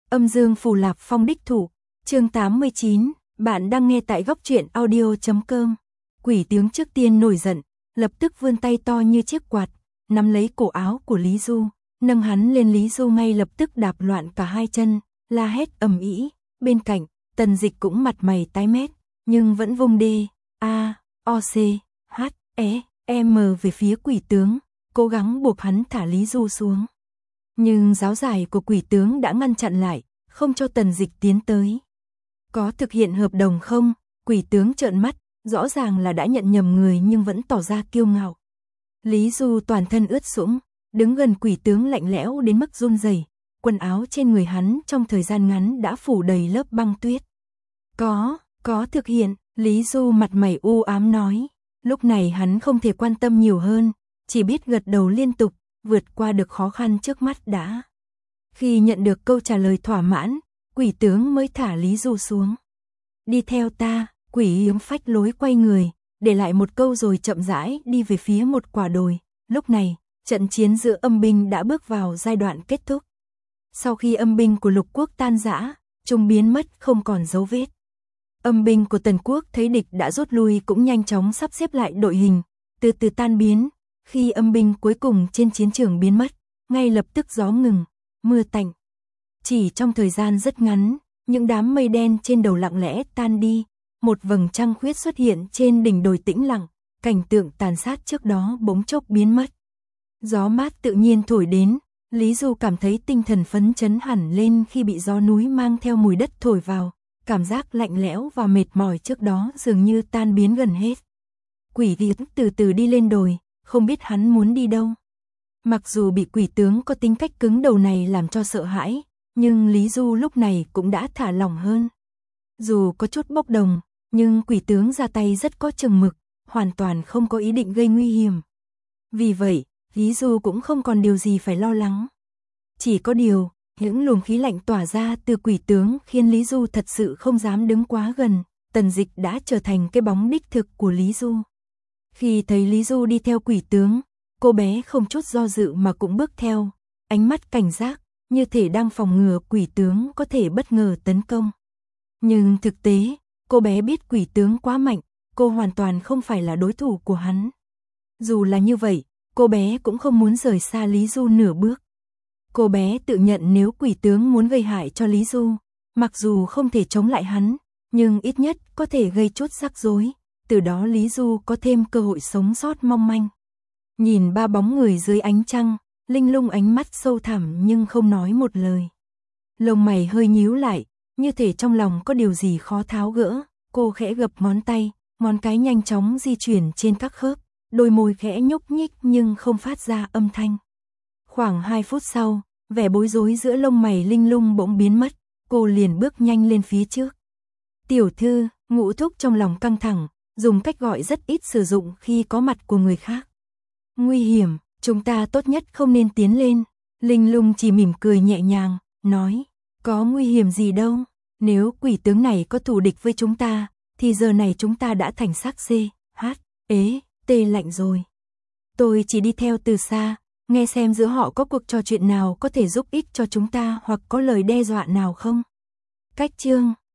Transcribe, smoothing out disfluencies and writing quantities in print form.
Âm dương phù Lạp Phong đích thủ, chương 89, bạn đang nghe tại góc truyện audio.com. Quỷ tướng trước tiên nổi giận, lập tức vươn tay to như chiếc quạt, nắm lấy cổ áo của Lý Du, nâng hắn lên. Lý Du ngay lập tức đạp loạn cả hai chân, la hét ầm ĩ. Bên cạnh, Tần Dịch cũng mặt mày tái mét, nhưng vẫn vung D-A-O-C-H-E-M về phía quỷ tướng, cố gắng buộc hắn thả Lý Du xuống. Nhưng giáo giải của quỷ tướng đã ngăn chặn lại, không cho Tần Dịch tiến tới. Có thực hiện hợp đồng không? Quỷ tướng trợn mắt, rõ ràng là đã nhận nhầm người nhưng vẫn tỏ ra kiêu ngạo. Lý Du toàn thân ướt sũng, đứng gần quỷ tướng lạnh lẽo đến mức run rẩy. Quần áo trên người hắn trong thời gian ngắn đã phủ đầy lớp băng tuyết. Có thực hiện, Lý Du mặt mày u ám nói. Lúc này hắn không thể quan tâm nhiều hơn, chỉ biết gật đầu liên tục, vượt qua được khó khăn trước mắt đã. Khi nhận được câu trả lời thỏa mãn, quỷ tướng mới thả Lý Du xuống. Đi theo ta, quỷ yếm phách lối quay người, để lại một câu rồi chậm rãi đi về phía một quả đồi. Lúc này, trận chiến giữa âm binh đã bước vào giai đoạn kết thúc. Sau khi âm binh của Lục quốc tan rã, chúng biến mất không còn dấu vết. Âm binh của Tần quốc thấy địch đã rút lui cũng nhanh chóng sắp xếp lại đội hình, từ từ tan biến. Khi âm binh cuối cùng trên chiến trường biến mất, ngay lập tức gió ngừng, mưa tạnh. Chỉ trong thời gian rất ngắn, những đám mây đen trên đầu lặng lẽ tan đi, một vầng trăng khuyết xuất hiện trên đỉnh đồi tĩnh lặng, cảnh tượng tàn sát trước đó bỗng chốc biến mất. Gió mát tự nhiên thổi đến, Lý Du cảm thấy tinh thần phấn chấn hẳn lên khi bị gió núi mang theo mùi đất thổi vào, cảm giác lạnh lẽo và mệt mỏi trước đó dường như tan biến gần hết. Quỷ yếm từ từ đi lên đồi, không biết hắn muốn đi đâu. Mặc dù bị quỷ tướng có tính cách cứng đầu này làm cho sợ hãi, nhưng Lý Du lúc này cũng đã thả lỏng hơn. Dù có chút bốc đồng, nhưng quỷ tướng ra tay rất có chừng mực, hoàn toàn không có ý định gây nguy hiểm. Vì vậy, Lý Du cũng không còn điều gì phải lo lắng. Chỉ có điều, những luồng khí lạnh tỏa ra từ quỷ tướng khiến Lý Du thật sự không dám đứng quá gần. Tần Dịch đã trở thành cái bóng đích thực của Lý Du. Khi thấy Lý Du đi theo quỷ tướng, cô bé không chút do dự mà cũng bước theo, ánh mắt cảnh giác, như thể đang phòng ngừa quỷ tướng có thể bất ngờ tấn công. Nhưng thực tế, cô bé biết quỷ tướng quá mạnh, cô hoàn toàn không phải là đối thủ của hắn. Dù là như vậy, cô bé cũng không muốn rời xa Lý Du nửa bước. Cô bé tự nhận nếu quỷ tướng muốn gây hại cho Lý Du, mặc dù không thể chống lại hắn, nhưng ít nhất có thể gây chút rắc rối, từ đó Lý Du có thêm cơ hội sống sót mong manh. Nhìn ba bóng người dưới ánh trăng, Linh Lung ánh mắt sâu thẳm nhưng không nói một lời. Lông mày hơi nhíu lại, như thể trong lòng có điều gì khó tháo gỡ, cô khẽ gập ngón tay, ngón cái nhanh chóng di chuyển trên các khớp, đôi môi khẽ nhúc nhích nhưng không phát ra âm thanh. Khoảng 2 phút sau, vẻ bối rối giữa lông mày Linh Lung bỗng biến mất, cô liền bước nhanh lên phía trước. Tiểu thư, Ngũ thúc trong lòng căng thẳng, dùng cách gọi rất ít sử dụng khi có mặt của người khác. Nguy hiểm, chúng ta tốt nhất không nên tiến lên. Linh Lung chỉ mỉm cười nhẹ nhàng, nói, có nguy hiểm gì đâu, nếu quỷ tướng này có thù địch với chúng ta, thì giờ này chúng ta đã thành xác C-H-E-T lạnh rồi. Tôi chỉ đi theo từ xa, nghe xem giữa họ có cuộc trò chuyện nào có thể giúp ích cho chúng ta hoặc có lời đe dọa nào không. Cách chương